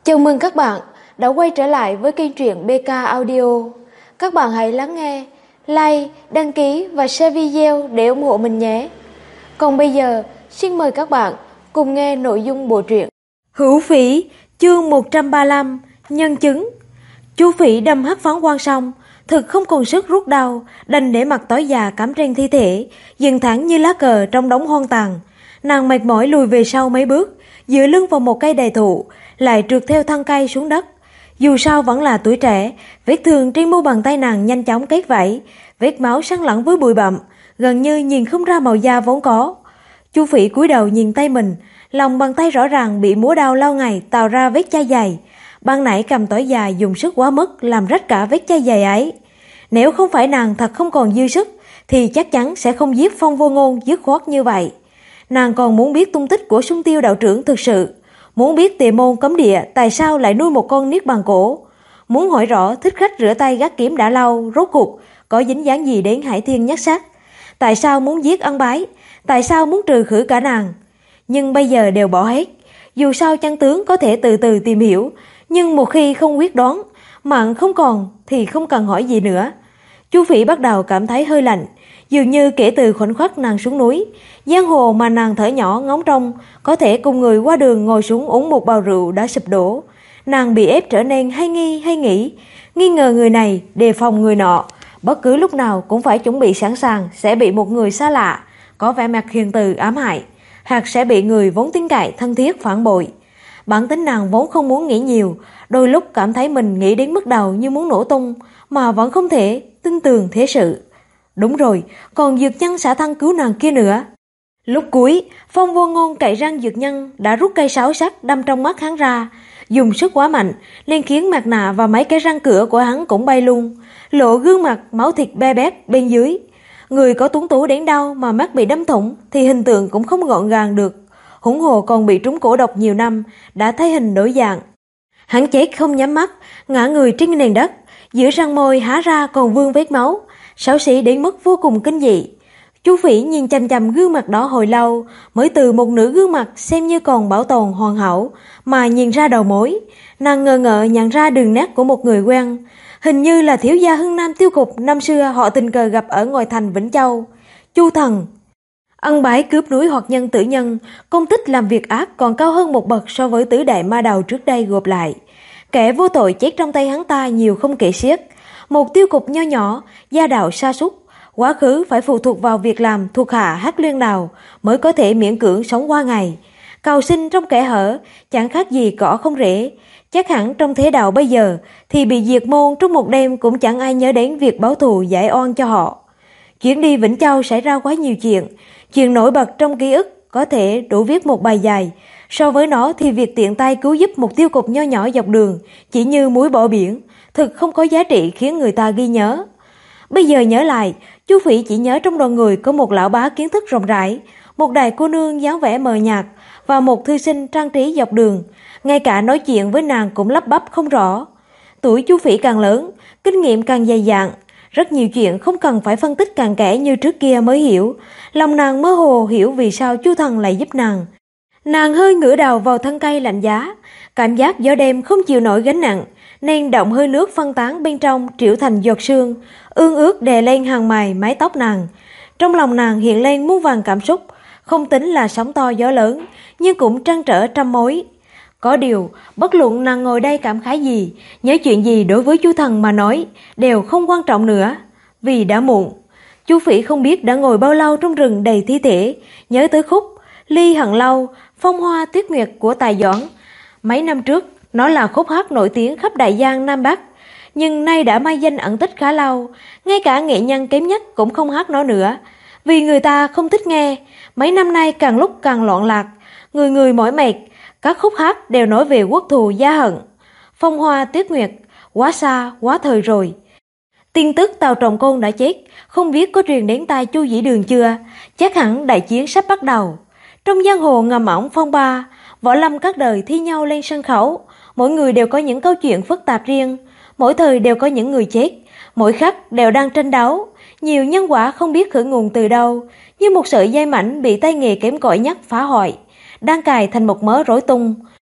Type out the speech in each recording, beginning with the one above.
Chào mừng các bạn đã quay trở lại với kênh truyện BK Audio. Các bạn hãy lắng nghe, like, đăng ký và share video để ủng hộ mình nhé. Còn bây giờ, xin mời các bạn cùng nghe nội dung bộ truyện. Hữu Phỉ, chương 135, nhân chứng. Chu Phỉ đâm hất phán quan xong, thực không còn sức rút đau, đành để mặt tối già cắm trên thi thể, dừng thẳng như lá cờ trong đống hoang tàn. Nàng mệt mỏi lùi về sau mấy bước, dựa lưng vào một cây đại thụ, lại trượt theo thân cây xuống đất. Dù sao vẫn là tuổi trẻ, vết thương trên mu bàn tay nàng nhanh chóng kết vảy, vết máu săn lẫn với bụi bặm, gần như nhìn không ra màu da vốn có. Chu Phỉ cúi đầu nhìn tay mình, lòng bàn tay rõ ràng bị múa đao lâu ngày tạo ra vết chai dày. Ban nãy cầm tỏi dài dùng sức quá mức làm rách cả vết chai dày ấy. Nếu không phải nàng thật không còn dư sức thì chắc chắn sẽ không giết Phong Vô Ngôn dứt khoát như vậy. Nàng còn muốn biết tung tích của Sung Tiêu đạo trưởng thực sự, muốn biết Tề Môn cấm địa tại sao lại nuôi một con niết bàn cổ, muốn hỏi rõ thích khách rửa tay gác kiếm đã lâu rốt cuộc có dính dáng gì đến Hải Thiên Nhất Sát, tại sao muốn giết Ân Bái, tại sao muốn trừ khử cả nàng. Nhưng bây giờ đều bỏ hết. Dù sao chân tướng có thể từ từ tìm hiểu, nhưng một khi không quyết đoán, mạng không còn thì không cần hỏi gì nữa. Chu Phỉ bắt đầu cảm thấy hơi lạnh, dường như kể từ khoảnh khắc nàng xuống núi, giang hồ mà nàng thở nhỏ ngóng trông có thể cùng người qua đường ngồi xuống uống một bào rượu đã sụp đổ. Nàng bị ép trở nên hay nghĩ, nghi ngờ người này, đề phòng người nọ, bất cứ lúc nào cũng phải chuẩn bị sẵn sàng sẽ bị một người xa lạ có vẻ mặt hiền từ ám hại, hoặc sẽ bị người vốn tin cậy thân thiết phản bội. Bản tính nàng vốn không muốn nghĩ nhiều, đôi lúc cảm thấy mình nghĩ đến mức đầu như muốn nổ tung, mà vẫn không thể tin tưởng thế sự. Đúng rồi, còn dược nhân xả thân cứu nàng kia nữa. Lúc cuối, Phong Vô Ngôn cậy răng dược nhân đã rút cây sáo sắc đâm trong mắt hắn ra, dùng sức quá mạnh nên khiến mặt nạ và mấy cái răng cửa của hắn cũng bay luôn, lộ gương mặt máu thịt be bét bên dưới. Người có tuấn tú đến đâu mà mắt bị đâm thủng thì hình tượng cũng không gọn gàng được, huống hồ còn bị trúng cổ độc nhiều năm, đã thấy hình đổi dạng. Hắn chết không nhắm mắt, ngã người trên nền đất, giữa răng môi há ra còn vương vết máu, xấu xí đến mức vô cùng kinh dị. Chu Phỉ nhìn chằm chằm gương mặt đó hồi lâu, mới từ một nửa gương mặt xem như còn bảo tồn hoàn hảo mà nhìn ra đầu mối. Nàng ngờ ngợ nhận ra đường nét của một người quen, hình như là thiếu gia Hưng Nam Tiêu Cục năm xưa họ tình cờ gặp ở ngoài thành Vĩnh Châu. Chu Thần. Ân Bái cướp núi hoặc nhân tử nhân, công tích làm việc ác còn cao hơn một bậc so với tứ đại ma đầu trước đây gộp lại. Kẻ vô tội chết trong tay hắn ta nhiều không kể xiết. Một tiêu cục nho nhỏ, gia đạo sa sút, quá khứ phải phụ thuộc vào việc làm thuộc hạ Hắc Liên Đào mới có thể miễn cưỡng sống qua ngày. Cầu sinh trong kẻ hở, chẳng khác gì cỏ không rễ. Chắc hẳn trong thế đạo bây giờ thì bị diệt môn trong một đêm cũng chẳng ai nhớ đến việc báo thù giải oan cho họ. Chuyến đi Vĩnh Châu xảy ra quá nhiều chuyện nổi bật trong ký ức có thể đủ viết một bài dài. So với nó thì việc tiện tay cứu giúp một tiêu cục nho nhỏ dọc đường chỉ như muối bỏ biển, thực không có giá trị khiến người ta ghi nhớ. Bây giờ nhớ lại, Chu Phỉ chỉ nhớ trong đoàn người có một lão bá kiến thức rộng rãi, một đại cô nương dáng vẻ mờ nhạt và một thư sinh trang trí dọc đường, ngay cả nói chuyện với nàng cũng lắp bắp không rõ. Tuổi Chu Phỉ càng lớn, kinh nghiệm càng dày dặn, rất nhiều chuyện không cần phải phân tích cặn kẽ như trước kia mới hiểu. Lòng nàng mơ hồ hiểu vì sao Chu Thần lại giúp nàng. Nàng hơi ngửa đầu vào thân cây lạnh giá, cảm giác gió đêm không chịu nổi gánh nặng, nên động hơi nước phân tán bên trong triệu thành giọt sương, ương ướt đè lên hàng mày mái tóc nàng. Trong lòng nàng hiện lên muôn vàn cảm xúc, không tính là sóng to gió lớn, nhưng cũng trăn trở trăm mối. Có điều, bất luận nàng ngồi đây cảm khái gì, nhớ chuyện gì đối với Chu Thần mà nói, đều không quan trọng nữa, vì đã muộn. Chu Phỉ không biết đã ngồi bao lâu trong rừng đầy thi thể, nhớ tới khúc Ly Hận Lâu, Phong Hoa Tuyết Nguyệt của Tài Doãn. Mấy năm trước, nó là khúc hát nổi tiếng khắp Đại Giang Nam Bắc, nhưng nay đã mai danh ẩn tích khá lâu, ngay cả nghệ nhân kém nhất cũng không hát nó nữa, vì người ta không thích nghe. Mấy năm nay càng lúc càng loạn lạc, người người mỏi mệt, các khúc hát đều nói về quốc thù gia hận. Phong Hoa Tuyết Nguyệt, quá xa, quá thời rồi. Tin tức Tào Trọng Côn đã chết, không biết có truyền đến tai Chu Dĩ Đường chưa, chắc hẳn đại chiến sắp bắt đầu. Trong giang hồ ngầm ỏng phong ba, võ lâm các đời thi nhau lên sân khấu, mỗi người đều có những câu chuyện phức tạp riêng, mỗi thời đều có những người chết, mỗi khắc đều đang tranh đấu, nhiều nhân quả không biết khởi nguồn từ đâu, như một sợi dây mảnh bị tay nghề kém cỏi nhất phá hoại, đang cài thành một mớ rối tung.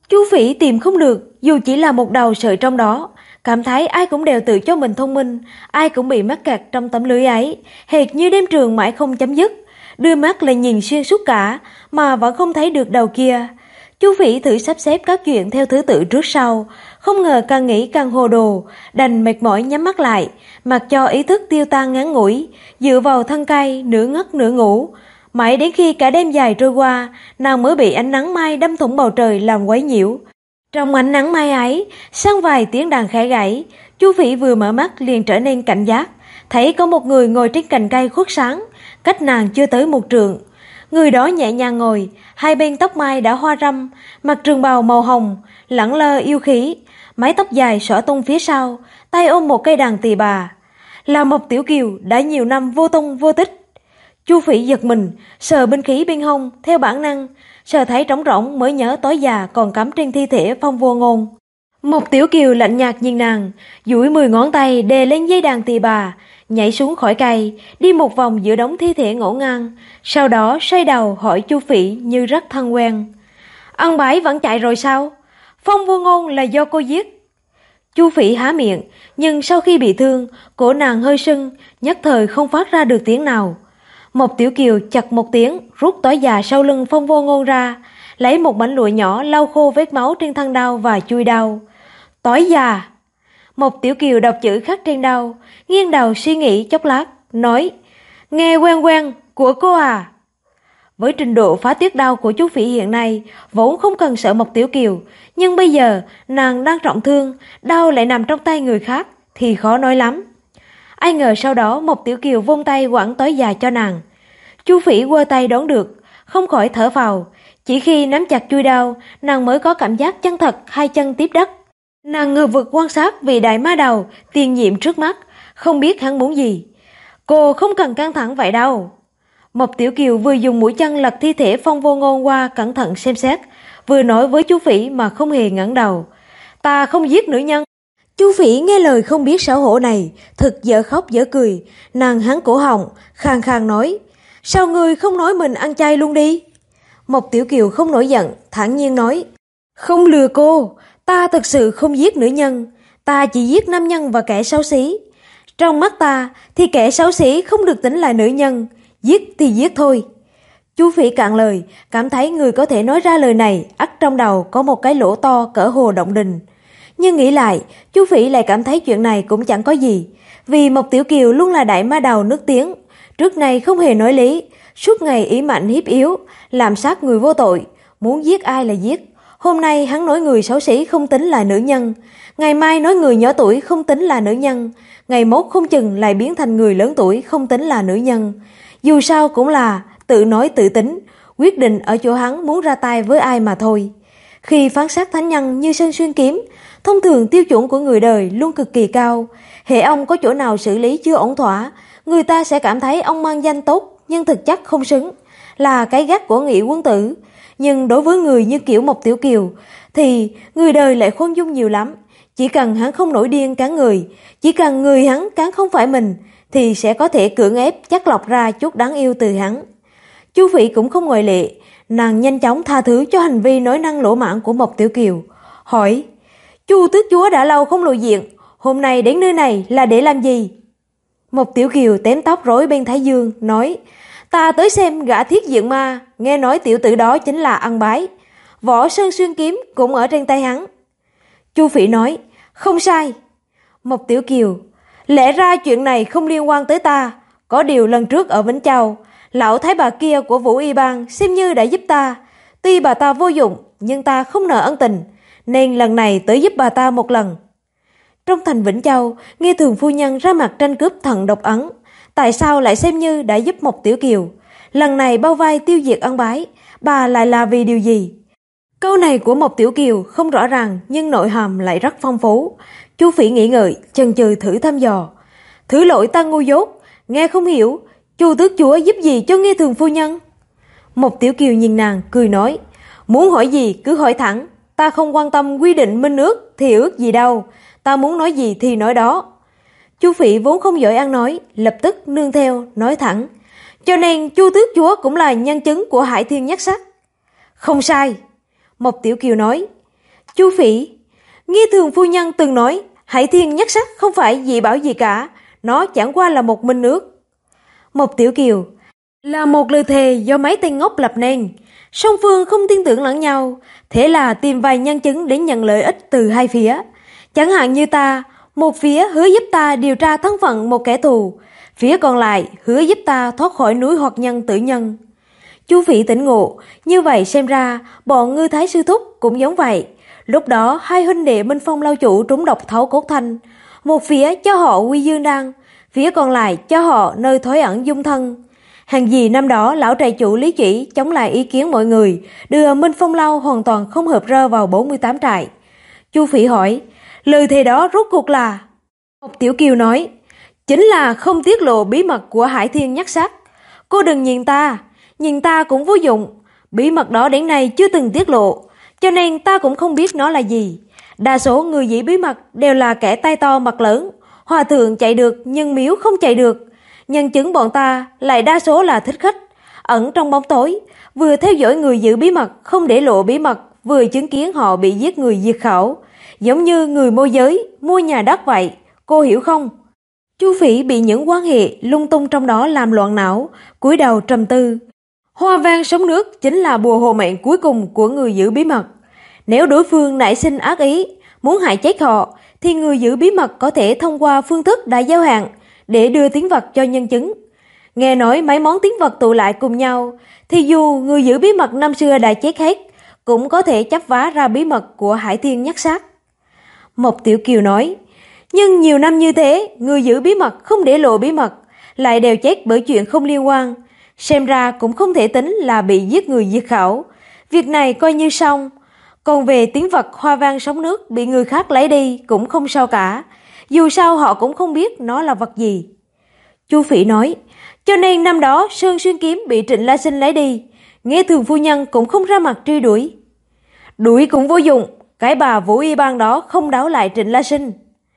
Chu Phỉ tìm không được, dù chỉ là một đầu sợi trong đó, cảm thấy ai cũng đều tự cho mình thông minh, ai cũng bị mắc kẹt trong tấm lưới ấy, hệt như đêm trường mãi không chấm dứt, đưa mắt lại nhìn xuyên suốt cả mà vẫn không thấy được đầu kia. Chu Phỉ thử sắp xếp các chuyện theo thứ tự trước sau, không ngờ càng nghĩ càng hồ đồ, đành mệt mỏi nhắm mắt lại, mặc cho ý thức tiêu tan ngắn ngủi, dựa vào thân cây nửa ngất nửa ngủ. Mãi đến khi cả đêm dài trôi qua, nàng mới bị ánh nắng mai đâm thủng bầu trời làm quấy nhiễu. Trong ánh nắng mai ấy, sang vài tiếng đàn khẽ gãy, Chu Phỉ vừa mở mắt liền trở nên cảnh giác, thấy có một người ngồi trên cành cây khuất sáng, cách nàng chưa tới một trượng. Người đó nhẹ nhàng ngồi, hai bên tóc mai đã hoa râm, mặc trường bào màu hồng, lẳng lơ yêu khí, mái tóc dài xõa tung phía sau, tay ôm một cây đàn tỳ bà. Là Mộc Tiểu Kiều đã nhiều năm vô tung vô tích. Chu Phỉ giật mình, sờ binh khí bên hông theo bản năng, sờ thấy trống rỗng mới nhớ tối già còn cắm trên thi thể Phong Vô Ngôn. Mộc Tiểu Kiều lạnh nhạt nhìn nàng, duỗi 10 ngón tay đè lên dây đàn tỳ bà, nhảy xuống khỏi cây, đi một vòng giữa đống thi thể ngổn ngang, sau đó xoay đầu hỏi Chu Phỉ như rất thân quen. Ân Bái vẫn chạy rồi sao? Phong Vô Ngôn là do cô giết. Chu Phỉ há miệng, nhưng sau khi bị thương, cổ nàng hơi sưng, nhất thời không phát ra được tiếng nào. Mộc Tiểu Kiều chặt một tiếng, rút tối già sau lưng Phong Vô Ngôn ra, lấy một mảnh lụa nhỏ lau khô vết máu trên thân đao và chui đao. Tối già! Mộc Tiểu Kiều đọc chữ khắc trên đao, nghiêng đầu suy nghĩ chốc lát, nói: Nghe quen quen, của cô à? Với trình độ phá tuyết đao của chú Phỉ hiện nay, vốn không cần sợ Mộc Tiểu Kiều, nhưng bây giờ nàng đang trọng thương, đao lại nằm trong tay người khác, thì khó nói lắm. Ai ngờ sau đó Mộc Tiểu Kiều vung tay quẳng tối già cho nàng. Chu Phỉ quơ tay đón được, không khỏi thở phào. Chỉ khi nắm chặt chuôi đao, nàng mới có cảm giác chân thật hai chân tiếp đất. Nàng ngờ vực quan sát vị đại ma đầu tiền nhiệm trước mắt, không biết hắn muốn gì. Cô không cần căng thẳng vậy đâu. Mộc Tiểu Kiều vừa dùng mũi chân lật thi thể Phong Vô Ngôn qua cẩn thận xem xét, vừa nói với Chu Phỉ mà không hề ngẩng đầu. Ta không giết nữ nhân. Chu Phỉ nghe lời không biết xấu hổ này, thật dở khóc dở cười, nàng hắn cổ họng, khàn khàn nói: Sao ngươi không nói mình ăn chay luôn đi? Mộc Tiểu Kiều không nổi giận, thản nhiên nói: Không lừa cô, ta thật sự không giết nữ nhân, ta chỉ giết nam nhân và kẻ xấu xí. Trong mắt ta thì kẻ xấu xí không được tính là nữ nhân, giết thì giết thôi. Chu Phỉ cạn lời, cảm thấy người có thể nói ra lời này ắt trong đầu có một cái lỗ to cỡ hồ động đình. Nhưng nghĩ lại, Chu Phỉ lại cảm thấy chuyện này cũng chẳng có gì, vì Mộc Tiểu Kiều luôn là đại ma đầu nước tiếng, trước này không hề nói lý, suốt ngày ỷ mạnh hiếp yếu, làm sát người vô tội, muốn giết ai là giết. Hôm nay hắn nói người xấu xí không tính là nữ nhân, ngày mai nói người nhỏ tuổi không tính là nữ nhân, ngày mốt không chừng lại biến thành người lớn tuổi không tính là nữ nhân. Dù sao cũng là tự nói tự tính, quyết định ở chỗ hắn muốn ra tay với ai mà thôi. Khi phán xét thánh nhân như Sơn Xuyên Kiếm, thông thường tiêu chuẩn của người đời luôn cực kỳ cao. Hễ ông có chỗ nào xử lý chưa ổn thỏa, người ta sẽ cảm thấy ông mang danh tốt nhưng thực chất không xứng, là cái gắt của nghị quân tử. Nhưng đối với người như kiểu Mộc Tiểu Kiều thì người đời lại khoan dung nhiều lắm. Chỉ cần hắn không nổi điên cắn người, chỉ cần người hắn cắn không phải mình, thì sẽ có thể cưỡng ép chắc lọc ra chút đáng yêu từ hắn. Chu Phỉ cũng không ngoại lệ, nàng nhanh chóng tha thứ cho hành vi nói năng lỗ mãng của Mộc Tiểu Kiều, hỏi: Chu tước chúa đã lâu không lộ diện, hôm nay đến nơi này là để làm gì? Mộc Tiểu Kiều tém tóc rối bên thái dương, nói: Ta tới xem gã thiết diện ma, nghe nói tiểu tử đó chính là Ân Bái, võ Sơn Xuyên Kiếm cũng ở trên tay hắn. Chu Phỉ nói: Không sai. Mộc Tiểu Kiều: Lẽ ra chuyện này không liên quan tới ta, có điều lần trước ở Vĩnh Châu, lão thái bà kia của Vũ Y Bang xem như đã giúp ta, tuy bà ta vô dụng nhưng ta không nợ ân tình, nên lần này tới giúp bà ta một lần. Trong thành Vĩnh Châu, nghe Thường phu nhân ra mặt tranh cướp thần độc ấn, tại sao lại xem như đã giúp Mộc Tiểu Kiều? Lần này bao vai tiêu diệt Ân Bái, bà lại là vì điều gì? Câu này của Mộc Tiểu Kiều không rõ ràng nhưng nội hàm lại rất phong phú. Chu Phỉ nghĩ ngợi, chần chừ thử thăm dò. Thứ lỗi ta ngu dốt, nghe không hiểu, Chu tước chúa giúp gì cho nghe Thường phu nhân? Mộc Tiểu Kiều nhìn nàng, cười nói: Muốn hỏi gì cứ hỏi thẳng, ta không quan tâm quy định minh ước thì ước gì đâu, ta muốn nói gì thì nói đó. Chu Phỉ vốn không giỏi ăn nói, lập tức nương theo, nói thẳng: Cho nên Chu tước chúa cũng là nhân chứng của Hải Thiên Nhất Sắc. Không sai. Mộc Tiểu Kiều nói: Chu Phỉ: Nghi Thường phu nhân từng nói Hải Thiên Nhất Sắc không phải dị bảo gì cả, nó chẳng qua là một minh nước. Mộc Tiểu Kiều: Là một lời thề do mấy tên ngốc lập nên. Song phương không tin tưởng lẫn nhau, thế là tìm vài nhân chứng để nhận lợi ích từ hai phía. Chẳng hạn như ta, một phía hứa giúp ta điều tra thân phận một kẻ thù, phía còn lại hứa giúp ta thoát khỏi núi hoạt nhân tử nhân. Chu Phỉ tỉnh ngộ, như vậy xem ra bọn Ngư Thái sư thúc cũng giống vậy. Lúc đó hai huynh đệ Minh Phong lao chủ trúng độc thấu cốt thanh, một phía cho họ Quy Dương Đan, phía còn lại cho họ nơi thối ẩn dung thân. Hàng gì năm đó lão trại chủ Lý Chỉ chống lại ý kiến mọi người, đưa Minh Phong Lao hoàn toàn không hợp rơ vào 48 trại. Chu Phỉ hỏi, lời thề đó rốt cuộc là? Mộc Tiểu Kiều nói, chính là không tiết lộ bí mật của Hải Thiên Nhất Sắc. Cô đừng nhìn ta cũng vô dụng. Bí mật đó đến nay chưa từng tiết lộ, cho nên ta cũng không biết nó là gì. Đa số người giữ bí mật đều là kẻ tay to mặt lớn, hòa thượng chạy được nhưng miếu không chạy được. Nhân chứng bọn ta lại đa số là thích khách, ẩn trong bóng tối, vừa theo dõi người giữ bí mật không để lộ bí mật, vừa chứng kiến họ bị giết người diệt khẩu, giống như người môi giới mua nhà đất vậy, cô hiểu không? Chu Phỉ bị những quan hệ lung tung trong đó làm loạn não, cúi đầu trầm tư. Hoa vang sóng nước chính là bùa hộ mệnh cuối cùng của người giữ bí mật. Nếu đối phương nảy sinh ác ý, muốn hại chết họ, thì người giữ bí mật có thể thông qua phương thức đã giao hạn để đưa tín vật cho nhân chứng. Nghe nói mấy món tín vật tụ lại cùng nhau, thì dù người giữ bí mật năm xưa đã chết hết, cũng có thể chấp vá ra bí mật của Hải Thiên Nhất Sắc. Mộc Tiểu Kiều nói, nhưng nhiều năm như thế, người giữ bí mật không để lộ bí mật, lại đều chết bởi chuyện không liên quan. Xem ra cũng không thể tính là bị giết người diệt khẩu. Việc này coi như xong. Còn về tín vật hoa vang sóng nước bị người khác lấy đi cũng không sao cả. Dù sao họ cũng không biết nó là vật gì. Chu Phỉ nói, cho nên năm đó Sơn Xuyên Kiếm bị Trịnh La Sinh lấy đi, Nghe Thường phu nhân cũng không ra mặt truy đuổi. Đuổi cũng vô dụng, cái bà Vũ Y Bang đó không đáo lại Trịnh La Sinh.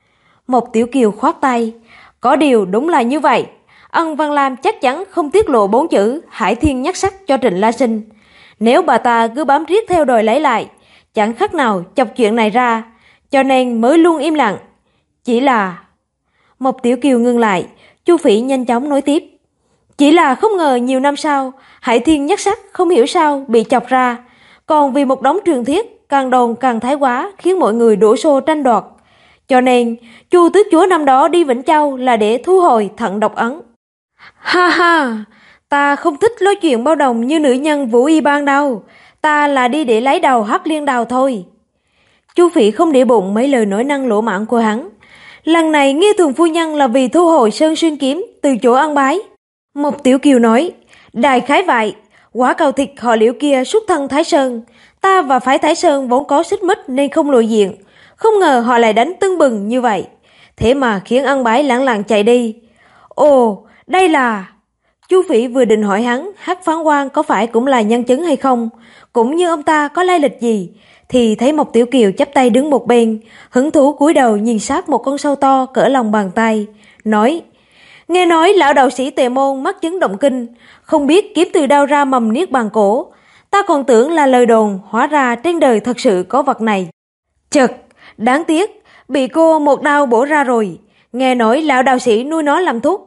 Mộc Tiểu Kiều khoát tay, có điều đúng là như vậy. Ân Văn Lam chắc chắn không tiết lộ 4 chữ Hải Thiên Nhất Sắc cho Trịnh La Sinh. Nếu bà ta cứ bám riết theo đòi lấy lại, chẳng khác nào chọc chuyện này ra, cho nên mới luôn im lặng. Chỉ là... Mộc Tiểu Kiều ngưng lại, Chu Phỉ nhanh chóng nói tiếp. Chỉ là không ngờ nhiều năm sau, Hải Thiên Nhất Sắc không hiểu sao bị chọc ra, còn vì một đống truyền thuyết càng đồn càng thái quá khiến mọi người đổ xô tranh đoạt. Cho nên, Chu tước chúa năm đó đi Vĩnh Châu là để thu hồi thận độc ấn. Ha ha, ta không thích nói chuyện bao đồng như nữ nhân Vũ Y Bang đâu, ta là đi để lấy đầu Hắc Liên Đào thôi. Chu Phỉ không để bụng mấy lời nói năng lỗ mãng của hắn. Lần này Nghe Thường phu nhân là vì thu hồi Sơn Xuyên Kiếm từ chỗ ăn bái. Mộc Tiểu Kiều nói, đại khái vậy, quả cầu thịt họ Liễu kia xuất thân Thái Sơn, ta và phái Thái Sơn vốn có xích mích nên không lộ diện, không ngờ họ lại đánh tưng bừng như vậy, thế mà khiến ăn bái lãng lặng chạy đi. Ồ, đây là... Chu Phỉ vừa định hỏi hắn Hắc Phán Quan có phải cũng là nhân chứng hay không, cũng như ông ta có lai lịch gì, thì thấy Mộc Tiểu Kiều chắp tay đứng một bên, hứng thú cúi đầu nhìn sát một con sâu to cỡ lòng bàn tay, nói, nghe nói lão đạo sĩ Tề Môn mắc chứng động kinh, không biết kiếm từ đâu ra mầm niết bàn cổ, ta còn tưởng là lời đồn, hóa ra trên đời thật sự có vật này. Chật, đáng tiếc, bị cô một đao bổ ra rồi, nghe nói lão đạo sĩ nuôi nó làm thuốc.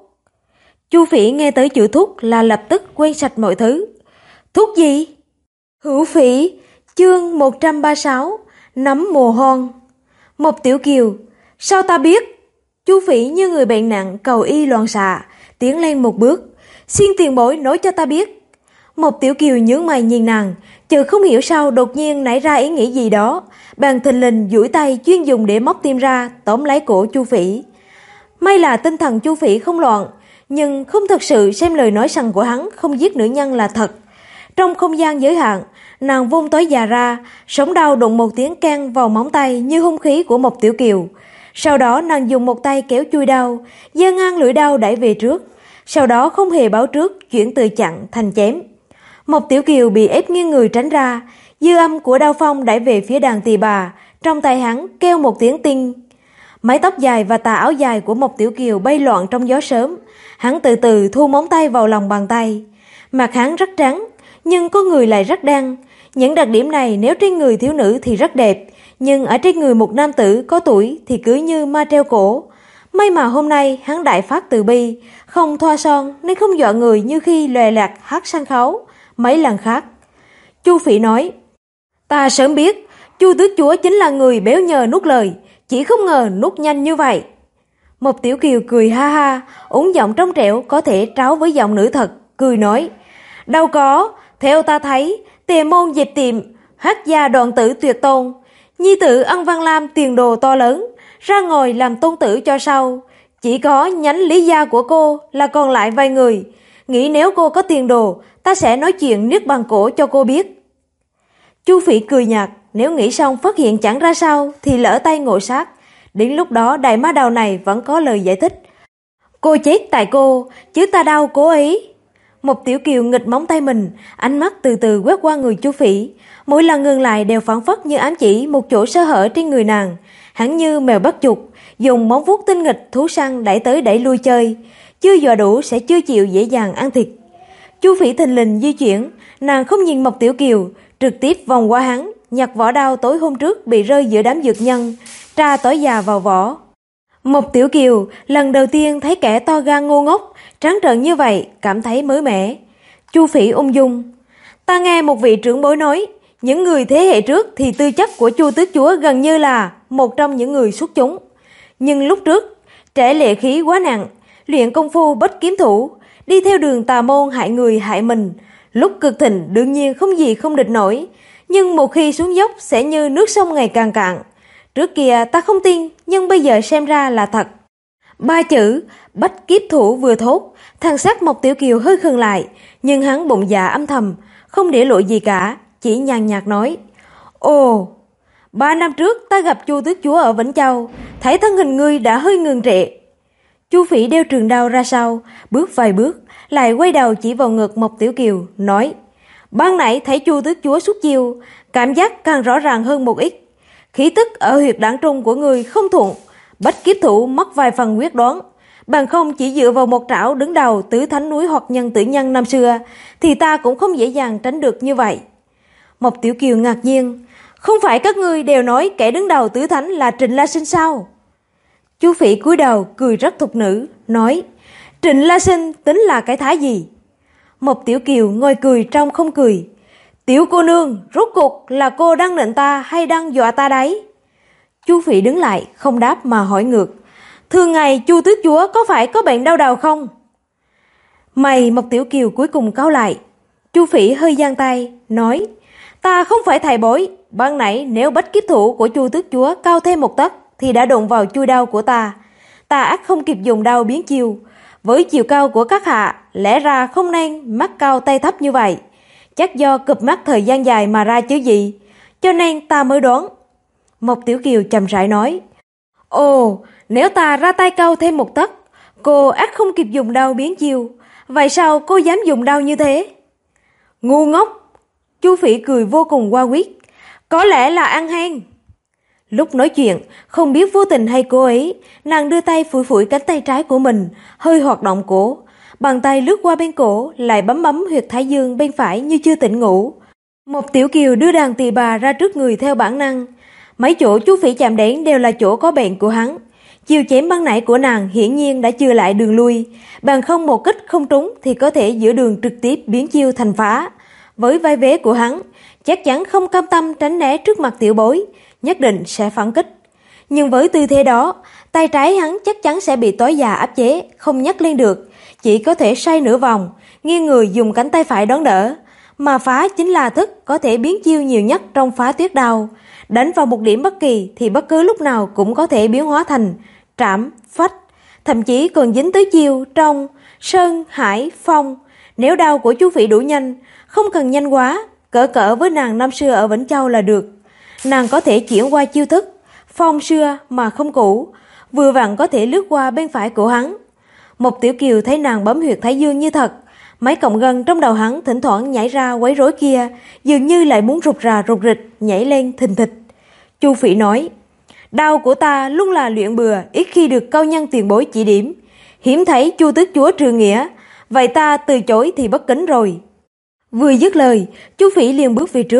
Chu Phỉ nghe tới chữ thuốc là lập tức quên sạch mọi thứ. Thuốc gì? Hữu Phỉ, chương 136, nấm mồ hon. Mộc Tiểu Kiều, sao ta biết? Chu Phỉ như người bệnh nặng cầu y loạn xạ, tiến lên một bước. Xin tiền bối nói cho ta biết. Mộc Tiểu Kiều nhướng mày nhìn nàng, chợt không hiểu sao đột nhiên nảy ra ý nghĩ gì đó, bàn thình lình duỗi tay chuyên dùng để móc tim ra, tóm lấy cổ Chu Phỉ. May là tinh thần Chu Phỉ không loạn, nhưng không thật sự xem lời nói sằng của hắn không giết nữ nhân là thật. Trong không gian giới hạn, nàng vung tối già ra, sống đau đụng một tiếng keng vào móng tay như hung khí của Mộc Tiểu Kiều. Sau đó nàng dùng một tay kéo chui đao, giơ ngang lưỡi đao đẩy về trước, sau đó không hề báo trước chuyển từ chặn thành chém. Mộc Tiểu Kiều bị ép nghiêng người tránh ra, dư âm của đao phong đẩy về phía đàn tỳ bà, trong tay hắn kêu một tiếng tinh. Mái tóc dài và tà áo dài của Mộc Tiểu Kiều bay loạn trong gió sớm, hắn từ từ thu móng tay vào lòng bàn tay. Mặt hắn rất trắng, nhưng có người lại rất đen. Những đặc điểm này nếu trên người thiếu nữ thì rất đẹp, nhưng ở trên người một nam tử có tuổi thì cứ như ma treo cổ. May mà hôm nay hắn đại phát từ bi, không thoa son nên không dọa người như khi lòe lạc hát sân khấu mấy lần khác. Chu Phỉ nói, ta sớm biết Chu tước chúa chính là người béo nhờ nuốt lời, chỉ không ngờ nuốt nhanh như vậy. Một Tiểu Kiều cười ha ha, uống giọng trong trẻo có thể tráo với giọng nữ thật, cười nói, đâu có, theo ta thấy, Tề môn dịch tiệm, hát gia đoạn tử tuyệt tôn, nhi tử Ân Văn Lam tiền đồ to lớn, ra ngồi làm tôn tử cho sau. Chỉ có nhánh Lý gia của cô là còn lại vài người, nghĩ nếu cô có tiền đồ, ta sẽ nói chuyện niết bàn cổ cho cô biết. Chu Phỉ cười nhạt, nếu nghĩ xong phát hiện chẳng ra sao thì lỡ tay ngộ sát. Đến lúc đó đại ma đầu này vẫn có lời giải thích. Cô chết tại cô, chứ ta đau cố ấy. Một Tiểu Kiều nghịch móng tay mình, ánh mắt từ từ quét qua người Chu Phỉ. Mỗi lần ngừng lại đều phảng phất như ám chỉ một chỗ sơ hở trên người nàng. Hắn như mèo bắt chuột, dùng móng vuốt tinh nghịch thú săn đẩy tới đẩy lui chơi. Chưa dọa đủ sẽ chưa chịu dễ dàng ăn thịt. Chu Phỉ thình lình di chuyển, nàng không nhìn Mộc Tiểu Kiều, trực tiếp vòng qua hắn, nhặt vỏ đao tối hôm trước bị rơi giữa đám dược nhân, tra tỏi già vào vỏ. Mộc Tiểu Kiều lần đầu tiên thấy kẻ to gan ngu ngốc, trắng trợn như vậy, cảm thấy mới mẻ. Chu Phỉ ung dung, ta nghe một vị trưởng bối nói, những người thế hệ trước thì tư chất của Chu tước chúa gần như là một trong những người xuất chúng. Nhưng lúc trước, trẻ lệ khí quá nặng, luyện công phu bất kiếm thủ, đi theo đường tà môn hại người hại mình. Lúc cực thịnh đương nhiên không gì không địch nổi, nhưng một khi xuống dốc sẽ như nước sông ngày càng cạn. Trước kia ta không tin, nhưng bây giờ xem ra là thật. Ba chữ bách kiếp thủ vừa thốt, thần sắc Mộc Tiểu Kiều hơi khựng lại, nhưng hắn bụng dạ âm thầm, không để lộ gì cả, chỉ nhàn nhạt nói, ồ, 3 năm trước ta gặp Chu tước chúa ở Vĩnh Châu, thấy thân hình ngươi đã hơi ngừng trệ. Chu Phỉ đeo trường đao ra sau, bước vài bước, lại quay đầu chỉ vào ngực Mộc Tiểu Kiều, nói, ban nãy thấy Chu tước chúa xuất chiêu, cảm giác càng rõ ràng hơn một ít. Khí tức ở huyệt đảng trung của người không thuận, bách kiếp thủ mất vài phần quyết đoán. Bằng không chỉ dựa vào một trảo đứng đầu tứ thánh núi hoặc nhân tử nhân năm xưa, thì ta cũng không dễ dàng tránh được như vậy. Mộc Tiểu Kiều ngạc nhiên, không phải các ngươi đều nói kẻ đứng đầu tứ thánh là Trịnh La Sinh sao? Chu Phỉ cúi đầu cười rất thục nữ, nói, Trịnh La Sinh tính là cái thái gì? Mộc Tiểu Kiều ngồi cười trong không cười, tiểu cô nương, rốt cuộc là cô đang nịnh ta hay đang dọa ta đấy? Chu Phỉ đứng lại, không đáp mà hỏi ngược, thường ngày Chu tước chúa có phải có bệnh đau đầu không? Mày Mộc Tiểu Kiều cuối cùng cáu lại. Chu Phỉ hơi giang tay, nói, ta không phải thầy bói, ban nãy nếu bách kiếp thủ của Chu tước chúa cao thêm một tấc thì đã đụng vào chui đao của ta. Ta ắt không kịp dùng đao biến chiêu. Với chiều cao của các hạ, lẽ ra không nên mắt cao tay thấp như vậy. Chắc do cụp mắt thời gian dài mà ra chứ gì, cho nên ta mới đoán. Mộc Tiểu Kiều chậm rãi nói, ồ, nếu ta ra tay cao thêm một tấc, cô ắt không kịp dùng đao biến chiêu. Vậy sao cô dám dùng đao như thế? Ngu ngốc! Chu Phỉ cười vô cùng qua quyết, có lẽ là ăn hen. Lúc nói chuyện, không biết vô tình hay cố ý, nàng đưa tay phủi phủi cánh tay trái của mình, hơi hoạt động cổ. Bàn tay lướt qua bên cổ, lại bấm bấm huyệt thái dương bên phải như chưa tỉnh ngủ. Một Tiểu Kiều đưa đàn tỳ bà ra trước người theo bản năng. Mấy chỗ Chu Phỉ chạm đến đều là chỗ có bệnh của hắn. Chiều chém ban nãy của nàng hiển nhiên đã chừa lại đường lui, bằng không một kích không trúng thì có thể giữa đường trực tiếp biến chiêu thành phá. Với vai vế của hắn, chắc chắn không cam tâm tránh né trước mặt tiểu bối, nhất định sẽ phản kích. Nhưng với tư thế đó, tay trái hắn chắc chắn sẽ bị tối già áp chế, không nhấc lên được, chỉ có thể xoay nửa vòng, nghiêng người dùng cánh tay phải đón đỡ. Mà phá chính là thức có thể biến chiêu nhiều nhất trong Phá Tuyết Đao. Đánh vào một điểm bất kỳ thì bất cứ lúc nào cũng có thể biến hóa thành trảm, phách, thậm chí còn dính tới chiêu trong Sơn, Hải, Phong. Nếu đao của Chu Phỉ đủ nhanh, không cần nhanh quá, cỡ với nàng năm xưa ở Vĩnh Châu là được. Nàng có thể chuyển qua chiêu thức Phong xưa mà không cũ, vừa vặn có thể lướt qua bên phải của hắn. Một Tiểu Kiều thấy nàng bấm huyệt thái dương như thật, mấy cọng gân trong đầu hắn thỉnh thoảng nhảy ra quấy rối kia, dường như lại muốn rụt rà rụt rịch nhảy lên thình thịch. Chu Phỉ nói, đao của ta luôn là luyện bừa, ít khi được cao nhân tiền bối chỉ điểm. Hiếm thấy Chu tước chúa trừ nghĩa, vậy ta từ chối thì bất kính rồi. Vừa dứt lời, Chu Phỉ liền bước về trước,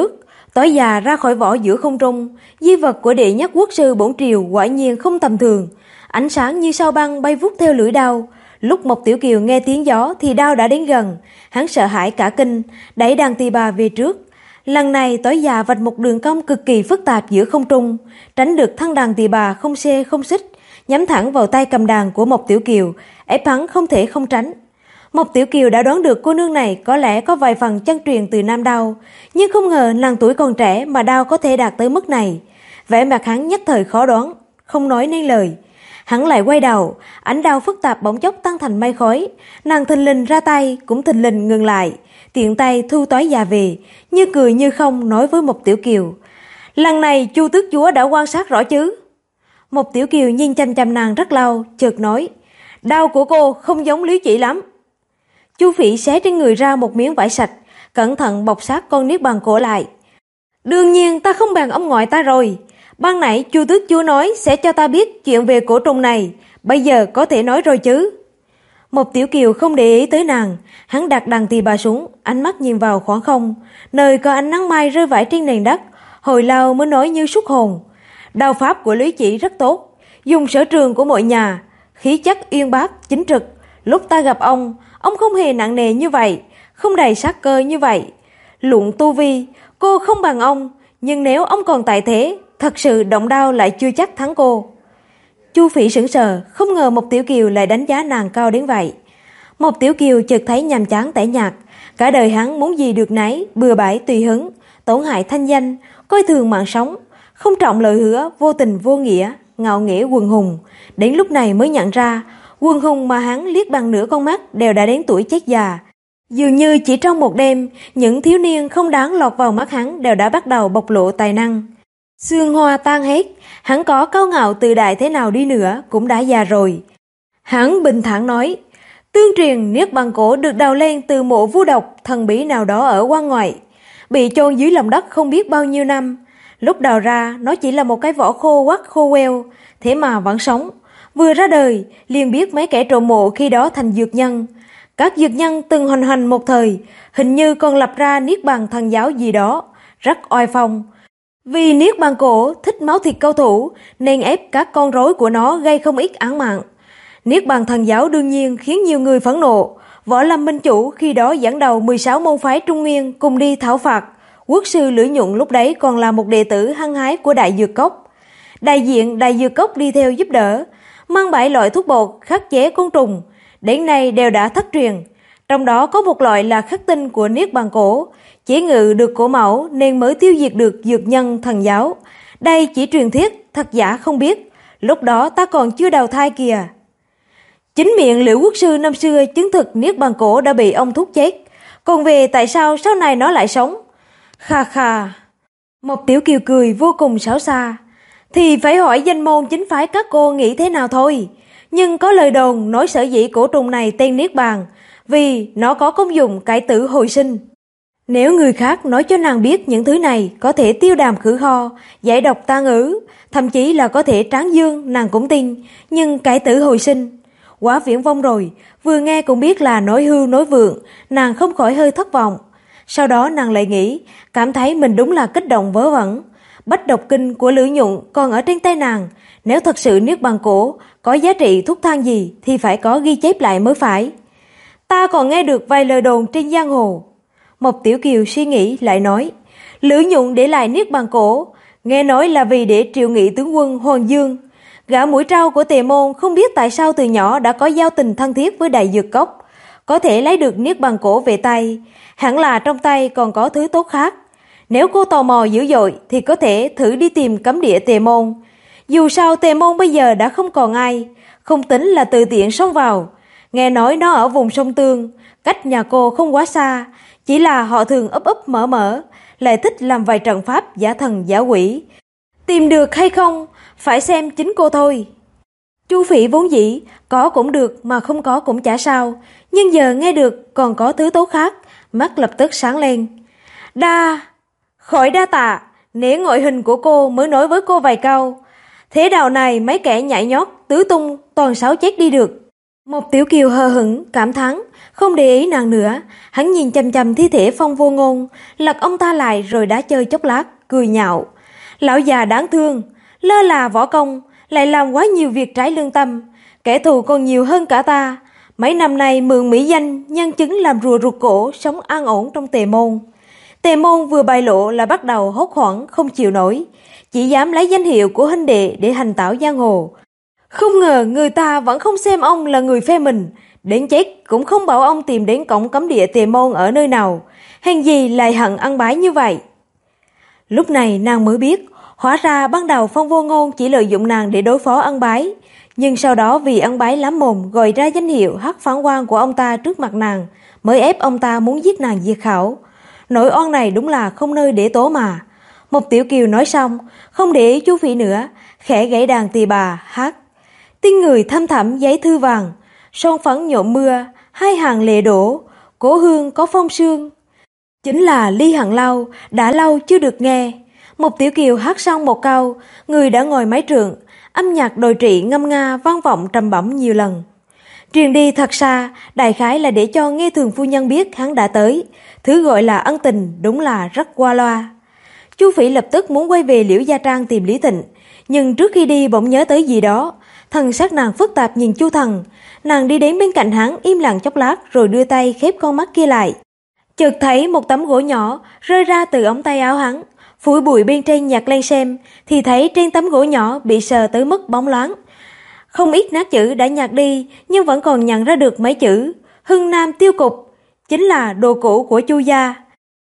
Tối già ra khỏi vỏ giữa không trung, di vật của đệ nhất quốc sư bổn triều quả nhiên không tầm thường. Ánh sáng như sao băng bay vút theo lưỡi đao. Lúc Mộc Tiểu Kiều nghe tiếng gió thì đao đã đến gần, hắn sợ hãi cả kinh, đẩy đàn tỳ bà về trước. Lần này tối già vạch một đường cong cực kỳ phức tạp giữa không trung, tránh được thân đàn tỳ bà không xê không xích, nhắm thẳng vào tay cầm đàn của Mộc Tiểu Kiều, ép hắn không thể không tránh. Mộc Tiểu Kiều đã đoán được cô nương này có lẽ có vài phần chân truyền từ nam đao, nhưng không ngờ nàng tuổi còn trẻ mà đao có thể đạt tới mức này. Vẻ mặt hắn nhất thời khó đoán, không nói nên lời. Hắn lại quay đầu, ánh đao phức tạp bỗng chốc tăng thành mây khói, nàng thình lình ra tay cũng thình lình ngừng lại, tiện tay thu tối già về, như cười như không nói với Mộc Tiểu Kiều: "Lần này Chu tước chúa đã quan sát rõ chứ?" Mộc Tiểu Kiều nhìn chăm chăm nàng rất lâu, chợt nói: "Đao của cô không giống Lý Chỉ lắm." Chu Phỉ xé trên người ra một miếng vải sạch, cẩn thận bọc sát con niết bàn cổ lại. "Đương nhiên ta không bằng ông ngoại ta rồi. Ban nãy Chu tước chúa nói sẽ cho ta biết chuyện về cổ trùng này, bây giờ có thể nói rồi chứ?" Mộc Tiểu Kiều không để ý tới nàng, hắn đặt đàn tỳ bà xuống, ánh mắt nhìn vào khoảng không, nơi có ánh nắng mai rơi vãi trên nền đất, hồi lâu mới nói như xuất hồn: "Đao pháp của Lý Chỉ rất tốt, dùng sở trường của mọi nhà, khí chất uyên bác, chính trực. Lúc ta gặp ông không hề nặng nề như vậy, không đầy sát cơ như vậy. Luận tu vi, cô không bằng ông, nhưng nếu ông còn tại thế, thật sự động đao lại chưa chắc thắng cô." Chu Phỉ sững sờ, không ngờ Mộc Tiểu Kiều lại đánh giá nàng cao đến vậy. Mộc Tiểu Kiều chợt thấy nhàm chán tẻ nhạt, cả đời hắn muốn gì được nấy, bừa bãi tùy hứng, tổn hại thanh danh, coi thường mạng sống, không trọng lời hứa, vô tình vô nghĩa, ngạo nghễ quần hùng. Đến lúc này mới nhận ra, quần hùng mà hắn liếc bằng nửa con mắt đều đã đến tuổi chết già. Dường như chỉ trong một đêm, những thiếu niên không đáng lọt vào mắt hắn đều đã bắt đầu bộc lộ tài năng. Xương hoa tan hết, hắn có cao ngạo tự đại thế nào đi nữa cũng đã già rồi. Hắn bình thản nói: "Tương truyền niết bàn cổ được đào lên từ mộ vu độc thần bí nào đó ở quan ngoại, bị chôn dưới lòng đất không biết bao nhiêu năm. Lúc đào ra nó chỉ là một cái vỏ khô quắt khô queo, thế mà vẫn sống. Vừa ra đời liền biết mấy kẻ trộm mộ khi đó thành dược nhân. Các dược nhân từng hoành hành một thời, hình như còn lập ra niết bàn thần giáo gì đó, rất oai phong. Vì niết bàn cổ thích máu thịt cao thủ nên ép các con rối của nó gây không ít án mạng. Niết bàn thần giáo đương nhiên khiến nhiều người phẫn nộ. Võ Lâm Minh Chủ khi đó dẫn đầu 16 môn phái Trung Nguyên cùng đi thảo phạt. Quốc sư Lữ Nhuận lúc đấy còn là một đệ tử hăng hái của Đại Dược Cốc. Đại diện Đại Dược Cốc đi theo giúp đỡ, mang 7 loại thuốc bột khắc chế côn trùng, đến nay đều đã thất truyền. Trong đó có một loại là khắc tinh của niết bàn cổ, chế ngự được cổ mẫu nên mới tiêu diệt được dược nhân thần giáo. Đây chỉ truyền thuyết, thật giả không biết. Lúc đó ta còn chưa đào thai kìa." Chính miệng Liễu quốc sư năm xưa chứng thực niết bàn cổ đã bị ông thuốc chết. Còn về tại sao sau này nó lại sống? Kha kha. Mộc Tiểu Kiều cười vô cùng xảo xa. Thì phải hỏi danh môn chính phái các cô nghĩ thế nào thôi. Nhưng có lời đồn nói sở dĩ cổ trùng này tên niết bàn vì nó có công dụng cải tử hồi sinh. Nếu người khác nói cho nàng biết những thứ này có thể tiêu đàm khử ho, giải độc tan ứ, thậm chí là có thể tráng dương, nàng cũng tin. Nhưng cải tử hồi sinh, quá viễn vông rồi. Vừa nghe cũng biết là nói hưu nói vượng, nàng không khỏi hơi thất vọng. Sau đó nàng lại nghĩ, cảm thấy mình đúng là kích động vớ vẩn. Bách độc kinh của Lữ Nhuận còn ở trên tay nàng, nếu thật sự niết bàn cổ có giá trị thuốc thang gì thì phải có ghi chép lại mới phải. Ta còn nghe được vài lời đồn trên giang hồ. Mộc Tiểu Kiều suy nghĩ lại nói, Lữ Nhuận để lại niết bàn cổ, nghe nói là vì để triệu nghị tướng quân Hoàng Dương. Gã mũi trao của Tề Môn không biết tại sao từ nhỏ đã có giao tình thân thiết với Đại Dược Cốc, có thể lấy được niết bàn cổ về tay, hẳn là trong tay còn có thứ tốt khác. Nếu cô tò mò dữ dội thì có thể thử đi tìm cấm địa Tề Môn. Dù sao Tề Môn bây giờ đã không còn ai, không tính là tự tiện xông vào. Nghe nói nó ở vùng sông Tương, cách nhà cô không quá xa, chỉ là họ thường ấp ấp mở mở, lại thích làm vài trận pháp giả thần giả quỷ. Tìm được hay không, phải xem chính cô thôi. Chu Phỉ vốn dĩ, có cũng được mà không có cũng chả sao, nhưng giờ nghe được còn có thứ tốt khác, mắt lập tức sáng lên. Khỏi đa tạ, nể ngoại hình của cô mới nói với cô vài câu. Thế đạo này mấy kẻ nhảy nhót, tứ tung, toàn sáu chết đi được. Một Tiểu Kiều hờ hững, cảm thán, không để ý nàng nữa. Hắn nhìn chằm chằm thi thể Phong Vô Ngôn, lật ông ta lại rồi đá chơi chốc lát, cười nhạo. Lão già đáng thương, lơ là võ công, lại làm quá nhiều việc trái lương tâm. Kẻ thù còn nhiều hơn cả ta. Mấy năm nay mượn mỹ danh, nhân chứng làm rùa rụt cổ, sống an ổn trong Tề Môn. Tề Môn vừa bại lộ là bắt đầu hốt hoảng, không chịu nổi. Chỉ dám lấy danh hiệu của huynh đệ để hành tảo giang hồ. Không ngờ người ta vẫn không xem ông là người phe mình, đến chết cũng không bảo ông tìm đến cổng cấm địa Tề Môn ở nơi nào, hèn gì lại hận ăn bái như vậy. Lúc này nàng mới biết, hóa ra ban đầu Phong Vô Ngôn chỉ lợi dụng nàng để đối phó ăn bái, nhưng sau đó vì ăn bái lắm mồm gọi ra danh hiệu hắc phản quan của ông ta trước mặt nàng, mới ép ông ta muốn giết nàng diệt khẩu. Nỗi oan này đúng là không nơi để tố mà. Một Tiểu Kiều nói xong, không để ý chú Phỉ nữa, khẽ gãy đàn tỳ bà hát. Tiếng người thăm thẳm giấy thư vàng, son phấn nhộn mưa, hai hàng lệ đổ, cố hương có phong sương. Chính là Ly Hận Lâu, đã lâu chưa được nghe. Một Tiểu Kiều hát xong một câu, người đã ngồi mái trượng, âm nhạc đồi trụy ngâm nga vang vọng trầm bẩm nhiều lần. Truyền đi thật xa, đại khái là để cho nghe thường phu nhân biết hắn đã tới, thứ gọi là ân tình đúng là rất qua loa. Chu Phỉ lập tức muốn quay về Liễu Gia Trang tìm Lý Thịnh, nhưng trước khi đi bỗng nhớ tới gì đó, thần sắc nàng phức tạp nhìn Chu Thần. Nàng đi đến bên cạnh hắn im lặng chốc lát rồi đưa tay khép con mắt kia lại. Chợt thấy một tấm gỗ nhỏ rơi ra từ ống tay áo hắn, phủi bụi bên trên nhặt lên xem thì thấy trên tấm gỗ nhỏ bị sờ tới mức bóng loáng. Không ít nát chữ đã nhặt đi nhưng vẫn còn nhận ra được mấy chữ Hưng Nam Tiêu Cục, chính là đồ cũ của Chu gia.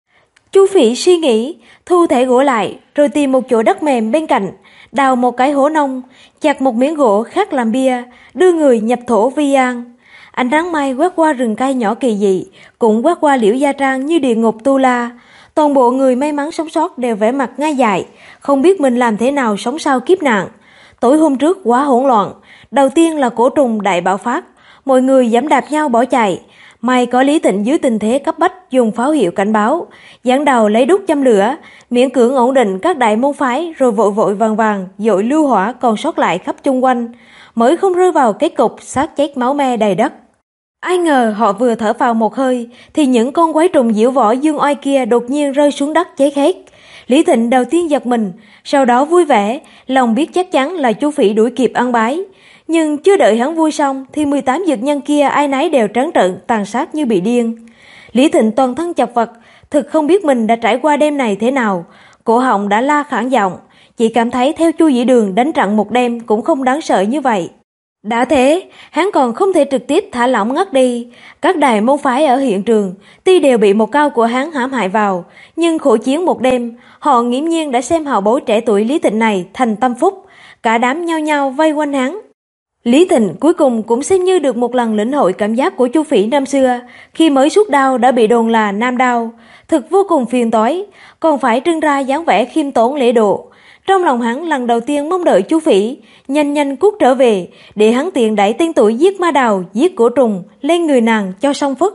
Chu Phỉ suy nghĩ, thu thẻ gỗ lại rồi tìm một chỗ đất mềm bên cạnh, đào một cái hố nông, chặt một miếng gỗ khác làm bia, đưa người nhập thổ vi an. Ánh nắng mai quét qua rừng cây nhỏ kỳ dị, cũng quét qua Liễu Gia Trang như địa ngục tu la. Toàn bộ người may mắn sống sót đều vẻ mặt ngai dại, không biết mình làm thế nào sống sau kiếp nạn. Tối hôm trước quá hỗn loạn, đầu tiên là cổ trùng đại bạo phát, mọi người giẫm đạp nhau bỏ chạy. May có Lý Thịnh dưới tình thế cấp bách dùng pháo hiệu cảnh báo, giảng đầu lấy đuốc châm lửa, miễn cưỡng ổn định các đại môn phái rồi vội vội vàng vàng dội lưu hỏa còn sót lại khắp chung quanh, mới không rơi vào kết cục xác chết máu me đầy đất. Ai ngờ họ vừa thở vào một hơi thì những con quái trùng diễu võ dương oai kia đột nhiên rơi xuống đất chết hết. Lý Thịnh đầu tiên giật mình, sau đó vui vẻ, lòng biết chắc chắn là Chu Phỉ đuổi kịp ăn bái. Nhưng chưa đợi hắn vui xong thì 18 dược nhân kia ai nấy đều trắng trợn tàn sát như bị điên. Lý Thịnh toàn thân chật vật, thực không biết mình đã trải qua đêm này thế nào. Cổ họng đã la khản giọng, chỉ cảm thấy theo Chu Dĩ Đường đánh trận một đêm cũng không đáng sợ như vậy. Đã thế, hắn còn không thể trực tiếp thả lỏng ngất đi. Các đại môn phái ở hiện trường tuy đều bị một câu của hắn hãm hại vào, nhưng khổ chiến một đêm, họ nghiễm nhiên đã xem hậu bối trẻ tuổi Lý Thịnh này thành tâm phúc. Cả đám nhao nhao vây quanh hắn. Lý Thịnh cuối cùng cũng xem như được một lần lĩnh hội cảm giác của Chu Phỉ năm xưa, khi mới suốt đao đã bị đồn là nam đao, thực vô cùng phiền toái, còn phải trưng ra dáng vẻ khiêm tốn lễ độ. Trong lòng hắn lần đầu tiên mong đợi Chu Phỉ nhanh nhanh cút trở về, để hắn tiện đẩy tên tuổi giết ma đào, giết cổ trùng lên người nàng cho xong phức.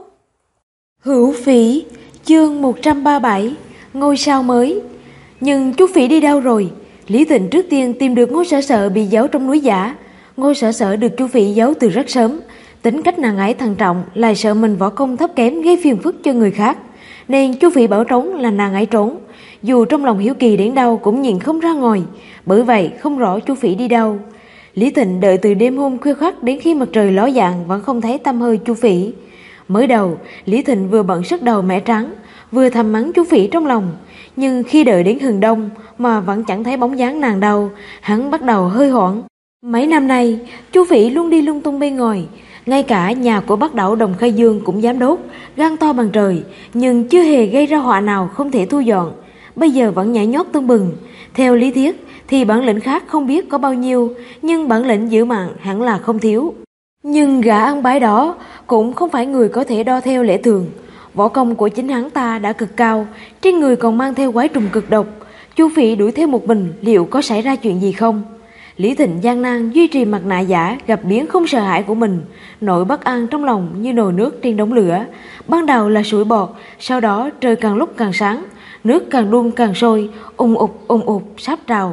Hữu Phỉ, chương 137, ngôi sao mới. Nhưng Chu Phỉ đi đâu rồi? Lý Thịnh trước tiên tìm được Ngô Sở Sở bị giấu trong núi giả. Ngô Sở Sở được Chu Phỉ giấu từ rất sớm, tính cách nàng ấy thận trọng, lại sợ mình võ công thấp kém gây phiền phức cho người khác, nên Chu Phỉ bảo trốn là nàng ấy trốn. Dù trong lòng hiếu kỳ đến đâu cũng nhìn không ra ngoài, bởi vậy không rõ Chu Phỉ đi đâu. Lý Thịnh đợi từ đêm hôm khuya khoắt đến khi mặt trời ló dạng vẫn không thấy tăm hơi Chu Phỉ. Mới đầu, Lý Thịnh vừa bận sức đầu mẻ trắng, vừa thầm mắng Chu Phỉ trong lòng, nhưng khi đợi đến hừng đông mà vẫn chẳng thấy bóng dáng nàng đâu, hắn bắt đầu hơi hoảng. Mấy năm nay, Chu Phỉ luôn đi lung tung bên ngoài, ngay cả nhà của Bắc Đẩu Đồng Khai Dương cũng dám đốt, gan to bằng trời, nhưng chưa hề gây ra họa nào không thể thu dọn. Bây giờ vẫn nhảy nhót tưng bừng. Theo lý thuyết thì bản lĩnh khác không biết có bao nhiêu, nhưng bản lĩnh giữ mạng hẳn là không thiếu. Nhưng gã ăn bái đó cũng không phải người có thể đo theo lẽ thường. Võ công của chính hắn ta đã cực cao, trên người còn mang theo quái trùng cực độc. Chu Phỉ đuổi theo một mình, liệu có xảy ra chuyện gì không? Lý Thịnh gian nan duy trì mặt nạ giả, gặp biến không sợ hãi của mình, nỗi bất an trong lòng như nồi nước trên đống lửa. Ban đầu là sủi bọt, sau đó trời càng lúc càng sáng, nước càng đun càng sôi, ùng ụt sắp trào.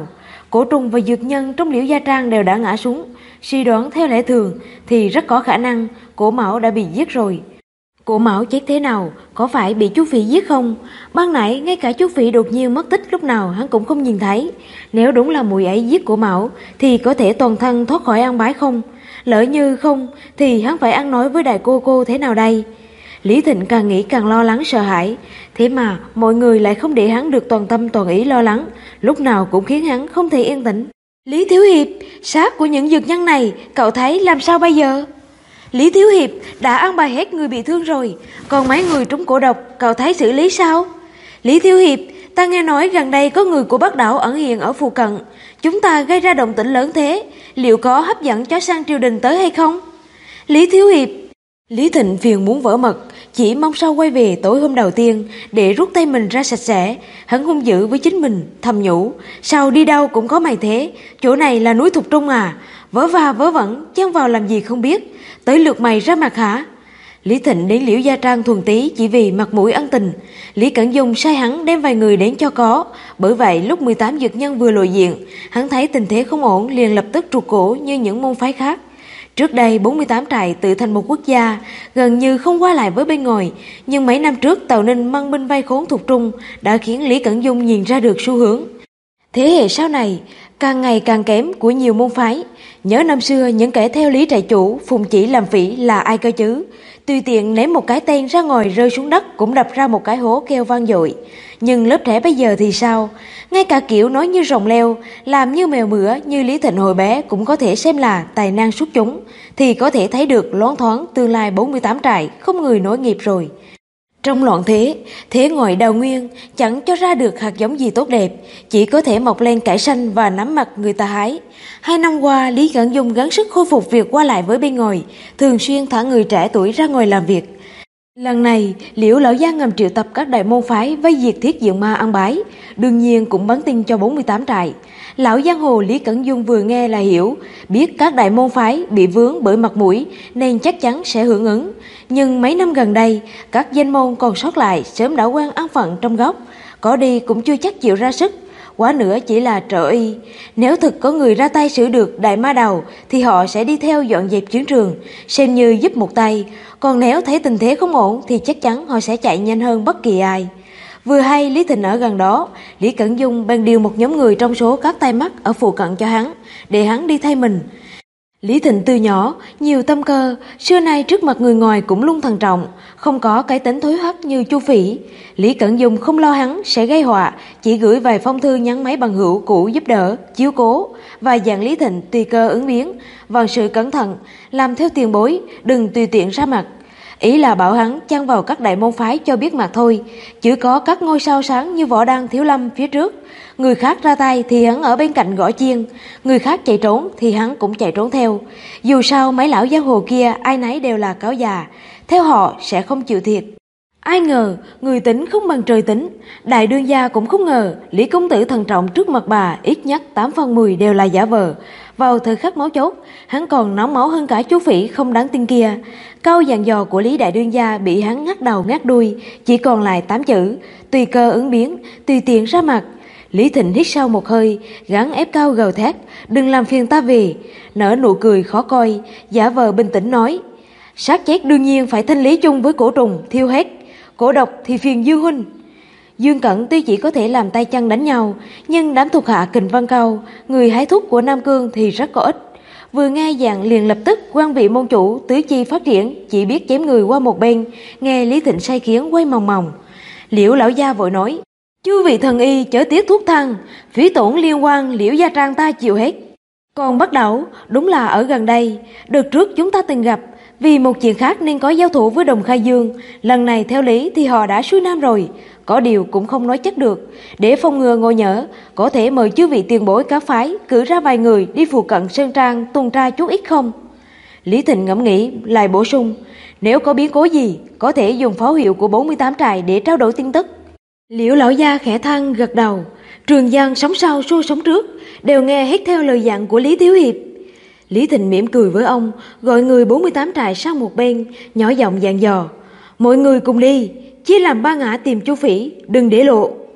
Cổ trùng và dược nhân trong Liễu Gia Trang đều đã ngã xuống. Suy đoán theo lẽ thường thì rất có khả năng Cổ Mão đã bị giết rồi. Cổ Mão chết thế nào? Có phải bị chú Phỉ giết không? Ban nãy ngay cả chú Phỉ đột nhiên mất tích lúc nào hắn cũng không nhìn thấy. Nếu đúng là mùi ấy giết Cổ Mão thì có thể toàn thân thoát khỏi ăn bái không? Lỡ như không thì hắn phải ăn nói với đại cô thế nào đây? Lý Thịnh càng nghĩ càng lo lắng sợ hãi. Thế mà mọi người lại không để hắn được toàn tâm toàn ý lo lắng, lúc nào cũng khiến hắn không thể yên tĩnh. Lý Thiếu Hiệp, xác của những dược nhân này cậu thấy làm sao bây giờ? Lý Thiếu Hiệp đã ăn bài hết người bị thương rồi, còn mấy người trúng cổ độc cậu thấy xử lý sao? Lý Thiếu Hiệp, ta nghe nói gần đây có người của Bắc Đảo ẩn hiện ở phụ cận, chúng ta gây ra động tĩnh lớn thế, liệu có hấp dẫn chó săn triều đình tới hay không? Lý Thiếu Hiệp. Lý Thịnh phiền muốn vỡ mật, chỉ mong sao quay về tối hôm đầu tiên để rút tay mình ra sạch sẽ. Hắn hung dữ với chính mình, thầm nhủ, sao đi đâu cũng có mày thế, chỗ này là núi Thục Trung à, vớ va vớ vẩn, chen vào làm gì không biết, tới lượt mày ra mặt hả? Lý Thịnh đến Liễu Gia Trang thuần tí chỉ vì mặt mũi ân tình. Lý Cẩn Dung sai hắn đem vài người đến cho có. Bởi vậy lúc 18 dược nhân vừa lộ diện, hắn thấy tình thế không ổn liền lập tức trục cổ như những môn phái khác. Trước đây 48 trại tự thành một quốc gia, gần như không qua lại với bên ngoài, nhưng mấy năm trước Tào Ninh mang binh vây khốn Thục Trung đã khiến Lý Cẩn Dung nhìn ra được xu hướng. Thế hệ sau này càng ngày càng kém của nhiều môn phái. Nhớ năm xưa những kẻ theo Lý trại chủ phụng chỉ làm phỉ là ai cơ chứ? Tùy tiện ném một cái tên ra ngoài rơi xuống đất cũng đập ra một cái hố kêu vang dội. Nhưng lớp trẻ bây giờ thì sao? Ngay cả kiểu nói như rồng leo, làm như mèo mửa như Lý Thịnh hồi bé cũng có thể xem là tài năng xuất chúng, thì có thể thấy được loáng thoáng tương lai 48 trại không người nối nghiệp rồi. Trong loạn thế ngoại đào nguyên chẳng cho ra được hạt giống gì tốt đẹp, chỉ có thể mọc lên cải xanh và nắm mặt người ta hái. 2 năm qua, Lý Cẩn Dung gắng sức khôi phục việc qua lại với bên ngoài, thường xuyên thả người trẻ tuổi ra ngoài làm việc. Lần này, Liễu lão gia ngầm triệu tập các đại môn phái vây diệt Thiết Diện Ma ăn bái, đương nhiên cũng bắn tin cho 48 trại. Lão giang hồ Lý Cẩn Dung vừa nghe là hiểu, biết các đại môn phái bị vướng bởi mặt mũi nên chắc chắn sẽ hưởng ứng. Nhưng mấy năm gần đây, các danh môn còn sót lại sớm đã quen ăn phận trong góc, có đi cũng chưa chắc chịu ra sức, quá nữa chỉ là trợ y. Nếu thực có người ra tay xử được đại ma đầu thì họ sẽ đi theo dọn dẹp chiến trường, xem như giúp một tay. Còn nếu thấy tình thế không ổn thì chắc chắn họ sẽ chạy nhanh hơn bất kỳ ai. Vừa hay Lý Thịnh ở gần đó, Lý Cẩn Dung bèn điều một nhóm người trong số các tai mắt ở phụ cận cho hắn, để hắn đi thay mình. Lý Thịnh từ nhỏ, nhiều tâm cơ, xưa nay trước mặt người ngoài cũng luôn thận trọng, không có cái tính thối hoắc như Chu Phỉ. Lý Cẩn Dung không lo hắn sẽ gây họa, chỉ gửi vài phong thư nhắn mấy bằng hữu cũ giúp đỡ, chiếu cố, và dặn Lý Thịnh tùy cơ ứng biến, vạn sự cẩn thận, làm theo tiền bối, đừng tùy tiện ra mặt. Ý là bảo hắn chăng vào các đại môn phái cho biết mặt thôi, chứ có các ngôi sao sáng như Võ Đăng, Thiếu Lâm phía trước. Người khác ra tay thì hắn ở bên cạnh gõ chiên, người khác chạy trốn thì hắn cũng chạy trốn theo. Dù sao mấy lão giang hồ kia ai nấy đều là cáo già, theo họ sẽ không chịu thiệt. Ai ngờ người tính không bằng trời tính, đại đương gia cũng không ngờ Lý công tử thận trọng trước mặt bà ít nhất 8 phần 10 đều là giả vờ. Vào thời khắc máu chốt, hắn còn nóng máu hơn cả chú Phỉ không đáng tin kia. Câu dặn dò của Lý đại đương gia bị hắn ngắt đầu ngắt đuôi, chỉ còn lại 8 chữ: tùy cơ ứng biến, tùy tiện ra mặt. Lý Thịnh hít sâu một hơi, gắng ép cao gào thét: đừng làm phiền ta về. Nở nụ cười khó coi, giả vờ bình tĩnh nói: xác chết đương nhiên phải thanh lý chung với cổ trùng, thiêu hết. Cổ độc thì phiền Dương huynh. Dương Cẩn tuy chỉ có thể làm tay chân đánh nhau, nhưng đám thuộc hạ Kình Văn Cao, người hái thuốc của Nam Cương thì rất có ích. Vừa nghe dặn liền lập tức quan vị môn chủ tứ chi phát triển, chỉ biết chém người qua một bên. Nghe Lý Thịnh say khiến quay mòng mòng. Liễu lão gia vội nói: chư vị thần y chớ tiếc thuốc thang, phí tổn liên quan Liễu Gia Trang ta chịu hết. Còn Bắc Đảo đúng là ở gần đây, đợt trước chúng ta từng gặp, vì một chuyện khác nên có giao thủ với Đồng Khai Dương. Lần này theo lý thì họ đã xuôi nam rồi, có điều cũng không nói chắc được. Để phòng ngừa ngộ nhỡ, có thể mời chư vị tiền bối các phái cử ra vài người đi phụ cận Sơn Trang tuần tra chút ít không? Lý Thịnh ngẫm nghĩ lại bổ sung: nếu có biến cố gì, có thể dùng pháo hiệu của 48 trại để trao đổi tin tức. Liễu lão gia khẽ than gật đầu. Trường Giang sống sau xua sống trước, đều nghe hết theo lời dặn của Lý Thiếu Hiệp. Lý Thịnh mỉm cười với ông, gọi người 48 trại sang một bên, nhỏ giọng dặn dò: mọi người cùng đi, chia làm 3 ngã tìm Chu Phỉ, đừng để lộ.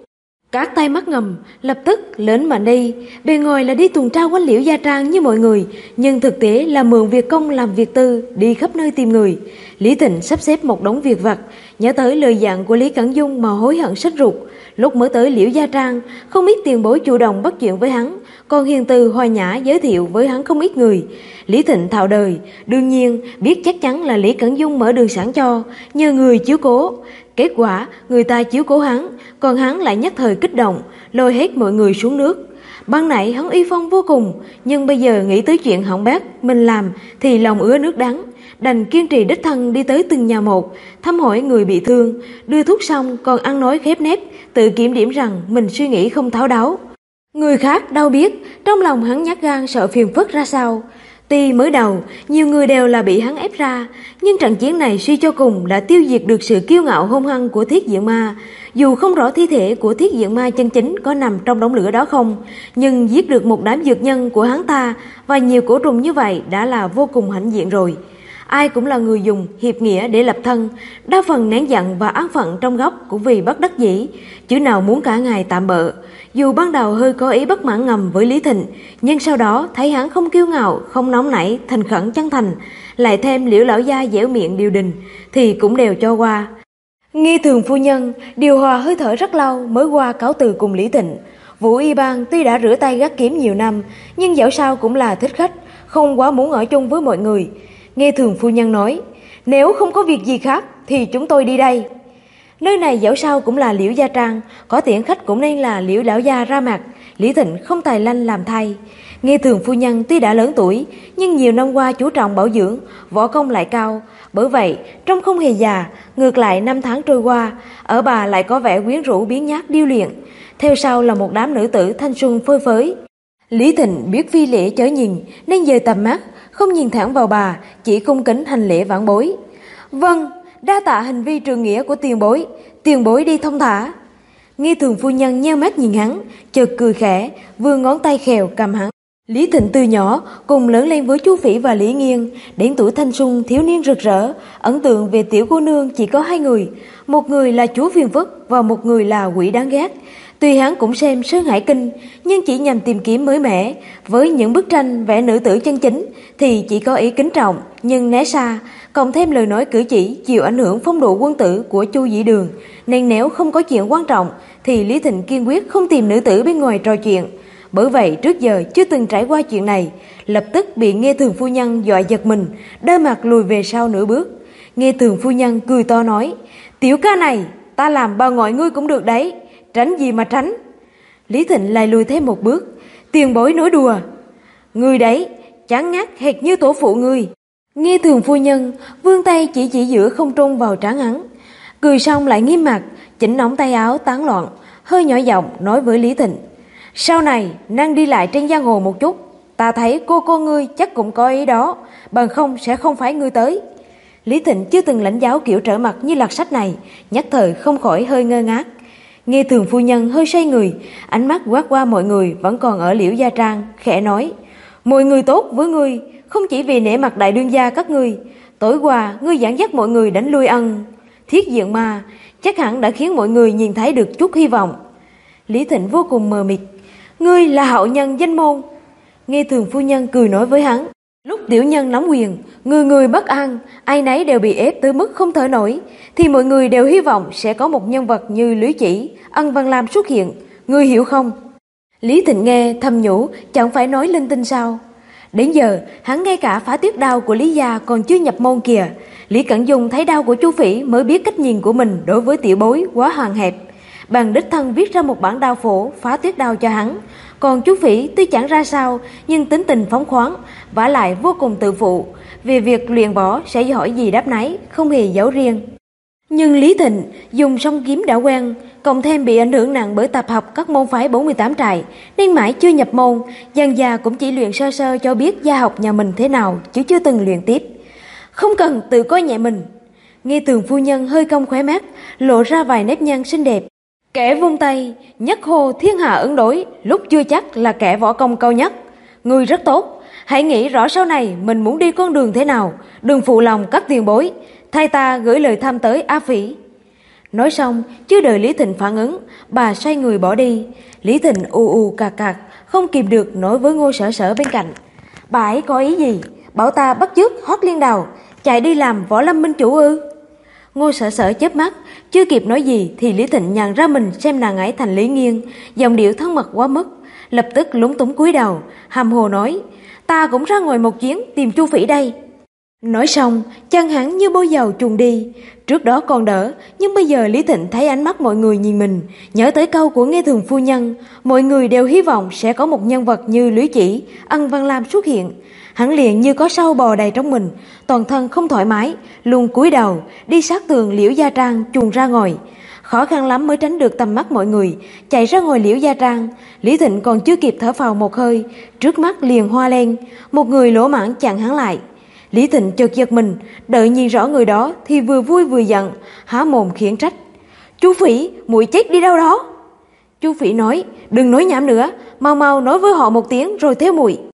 Các tay mắt ngầm lập tức lớn mạnh đi, bề ngoài là đi tuần tra quanh Liễu Gia Trang như mọi người, nhưng thực tế là mượn việc công làm việc tư, đi khắp nơi tìm người. Lý Thịnh sắp xếp một đống việc vặt, nhớ tới lời dặn của Lý Cẩn Dung mà hối hận sốt ruột. Lúc mới tới Liễu Gia Trang, không ít tiền bối chủ động bắt chuyện với hắn, còn hiền từ hòa nhã giới thiệu với hắn không ít người. Lý Thịnh thạo đời, đương nhiên biết chắc chắn là Lý Cẩn Dung mở đường sẵn cho, nhờ người chiếu cố. Kết quả người ta chiếu cố hắn, còn hắn lại nhất thời kích động, lôi hết mọi người xuống nước. Ban nãy hắn uy phong vô cùng, nhưng bây giờ nghĩ tới chuyện hỏng bét mình làm thì lòng ứa nước đắng, đành kiên trì đích thân đi tới từng nhà một, thăm hỏi người bị thương, đưa thuốc xong còn ăn nói khép nép, tự kiểm điểm rằng mình suy nghĩ không thấu đáo. Người khác đâu biết, trong lòng hắn nhát gan sợ phiền phức ra sao. Tuy mới đầu, nhiều người đều là bị hắn ép ra, nhưng trận chiến này suy cho cùng đã tiêu diệt được sự kiêu ngạo hung hăng của Thiết Diện Ma. Dù không rõ thi thể của Thiết Diện Ma chân chính có nằm trong đống lửa đó không, nhưng giết được một đám dược nhân của hắn ta và nhiều cổ trùng như vậy đã là vô cùng hãnh diện rồi. Ai cũng là người dùng hiệp nghĩa để lập thân, đa phần nén giận và án phận trong góc cũng vì bất đắc dĩ, chứ nào muốn cả ngày tạm bợ. Dù ban đầu hơi có ý bất mãn ngầm với Lý Thịnh, nhưng sau đó thấy hắn không kiêu ngạo, không nóng nảy, thành khẩn chân thành, lại thêm Liễu lão gia dẻo miệng điều đình, thì cũng đều cho qua. Nghi Thường phu nhân điều hòa hơi thở rất lâu mới qua cáo từ cùng Lý Thịnh. Vũ Y Bang tuy đã rửa tay gác kiếm nhiều năm, nhưng dẫu sao cũng là thích khách, không quá muốn ở chung với mọi người. Nghe Thường phu nhân nói, nếu không có việc gì khác thì chúng tôi đi đây. Nơi này dẫu sao cũng là Liễu Gia Trang, có tiễn khách cũng nên là Liễu lão gia ra mặt. Lý Thịnh không tài lanh làm thay. Nghe Thường phu nhân tuy đã lớn tuổi, nhưng nhiều năm qua chú trọng bảo dưỡng, võ công lại cao, bởi vậy trông không hề già. Ngược lại năm tháng trôi qua, ở bà lại có vẻ quyến rũ biến nhát điêu luyện, theo sau là một đám nữ tử thanh xuân phơi phới. Lý Thịnh biết phi lễ chớ nhìn, nên dời tầm mắt, không nhìn thẳng vào bà, chỉ cung kính hành lễ vãn bối. Vâng, đa tạ hành vi trường nghĩa của tiền bối đi thông thả. Nghi Thường phu nhân nheo mắt nhìn hắn, chợt cười khẽ, vươn ngón tay khèo cầm hắn. Lý Thịnh từ nhỏ cùng lớn lên với Chu Phỉ và Lý Nghiên, đến tuổi thanh xuân thiếu niên rực rỡ, ấn tượng về tiểu cô nương chỉ có hai người, một người là chúa phiền phức và một người là quỷ đáng ghét. Tuy hắn cũng xem Sơn Hải Kinh, nhưng chỉ nhằm tìm kiếm mới mẻ, với những bức tranh vẽ nữ tử chân chính thì chỉ có ý kính trọng nhưng né xa, cộng thêm lời nói cử chỉ chịu ảnh hưởng phong độ quân tử của Chu Dĩ Đường, nên nếu không có chuyện quan trọng thì Lý Thịnh kiên quyết không tìm nữ tử bên ngoài trò chuyện. Bởi vậy trước giờ chưa từng trải qua chuyện này, lập tức bị Nghe Thường phu nhân dọa giật mình, đơ mặt lùi về sau nửa bước. Nghe Thường phu nhân cười to nói, tiểu ca này ta làm bà ngoại ngươi cũng được đấy, tránh gì mà tránh. Lý Thịnh lại lùi thêm một bước, tiền bối nói đùa, ngươi đấy chán ngắt hệt như tổ phụ ngươi. Nghe Thường phu nhân vươn tay chỉ giữa không trung vào trán hắn, cười xong lại nghiêm mặt chỉnh nóng tay áo tán loạn, hơi nhỏ giọng nói với Lý Thịnh, sau này năng đi lại trên giang hồ một chút, ta thấy cô ngươi chắc cũng có ý đó, bằng không sẽ không phải ngươi tới. Lý Thịnh chưa từng lãnh giáo kiểu trở mặt như lật sách này, nhất thời không khỏi hơi ngơ ngác. Nghe Thường phu nhân hơi xoay người, ánh mắt quát qua mọi người vẫn còn ở Liễu Gia Trang, khẽ nói, mọi người tốt với ngươi, không chỉ vì nể mặt đại đương gia các ngươi. Tối qua ngươi dẫn dắt mọi người đánh lui Thiết Diện Ma, chắc hẳn đã khiến mọi người nhìn thấy được chút hy vọng. Lý Thịnh vô cùng mờ mịt, ngươi là hậu nhân danh môn. Nghe Thường phu nhân cười nói với hắn, lúc tiểu nhân nắm quyền, người bất an, ai nấy đều bị ép tới mức không thở nổi, thì mọi người đều hy vọng sẽ có một nhân vật như Lý Chỉ, Ân Văn Lam xuất hiện, ngươi hiểu không? Lý Thịnh nghe thầm nhủ, chẳng phải nói linh tinh sao? Đến giờ hắn ngay cả phá tuyết đao của Lý gia còn chưa nhập môn kìa. Lý Cẩn Dung thấy đao của Chu Phỉ mới biết cách nhìn của mình đối với tiểu bối quá hạn hẹp, bằng đích thân viết ra một bản đao phổ phá tuyết đao cho hắn. Còn Chu Phỉ tuy chẳng ra sao, nhưng tính tình phóng khoáng, vả lại vô cùng tự phụ, về việc luyện võ sẽ hỏi gì đáp nấy, không hề giấu riêng. Nhưng Lý Thịnh dùng song kiếm đã quen, cộng thêm bị ảnh hưởng nặng bởi tập học các môn phái 48 trại, nên mãi chưa nhập môn, dần già cũng chỉ luyện sơ sơ cho biết gia học nhà mình thế nào, chứ chưa từng luyện tiếp. Không cần tự coi nhẹ mình. Nghe Thường phu nhân hơi cong khóe mắt, lộ ra vài nếp nhăn xinh đẹp. Kẻ vung tay, nhất hô thiên hạ ứng đối, lúc chưa chắc là kẻ võ công cao nhất. Ngươi rất tốt, hãy nghĩ rõ sau này mình muốn đi con đường thế nào, đừng phụ lòng các tiền bối, thay ta gửi lời thăm tới A Phỉ. Nói xong, chưa đợi Lý Thịnh phản ứng, bà xoay người bỏ đi. Lý Thịnh ù cạc cạc, không kìm được nói với Ngô Sở Sở bên cạnh. Bà ấy có ý gì? Bảo ta bắt chước Hoắc Liên Đào chạy đi làm võ lâm minh chủ ư? Ngô Sở Sở chớp mắt, chưa kịp nói gì thì Lý Thịnh nhận ra mình xem nàng ấy thành Lý Nghiên, giọng điệu thân mật quá mức, lập tức lúng túng cúi đầu, hàm hồ nói: ta cũng ra ngoài một chuyến tìm Chu Phỉ đây. Nói xong, chân hắn như bôi dầu chuồn đi. Trước đó còn đỡ, nhưng bây giờ Lý Thịnh thấy ánh mắt mọi người nhìn mình, nhớ tới câu của Nghe Thường phu nhân, mọi người đều hy vọng sẽ có một nhân vật như Lũy Chỉ, Ân Văn Lam xuất hiện. Hắn liền như có sâu bò đầy trong mình, toàn thân không thoải mái, luôn cúi đầu, đi sát tường Liễu Gia Trang chuồn ra ngoài. Khó khăn lắm mới tránh được tầm mắt mọi người, chạy ra ngoài Liễu Gia Trang. Lý Thịnh còn chưa kịp thở phào một hơi, trước mắt liền hoa lên, một người lỗ mãng chặn hắn lại. Lý Thịnh chợt giật mình, đợi nhìn rõ người đó thì vừa vui vừa giận, há mồm khiển trách: Chu Phỉ, muội chết đi đâu đó? Chu Phỉ nói: đừng nói nhảm nữa, mau mau nói với họ một tiếng rồi theo muội.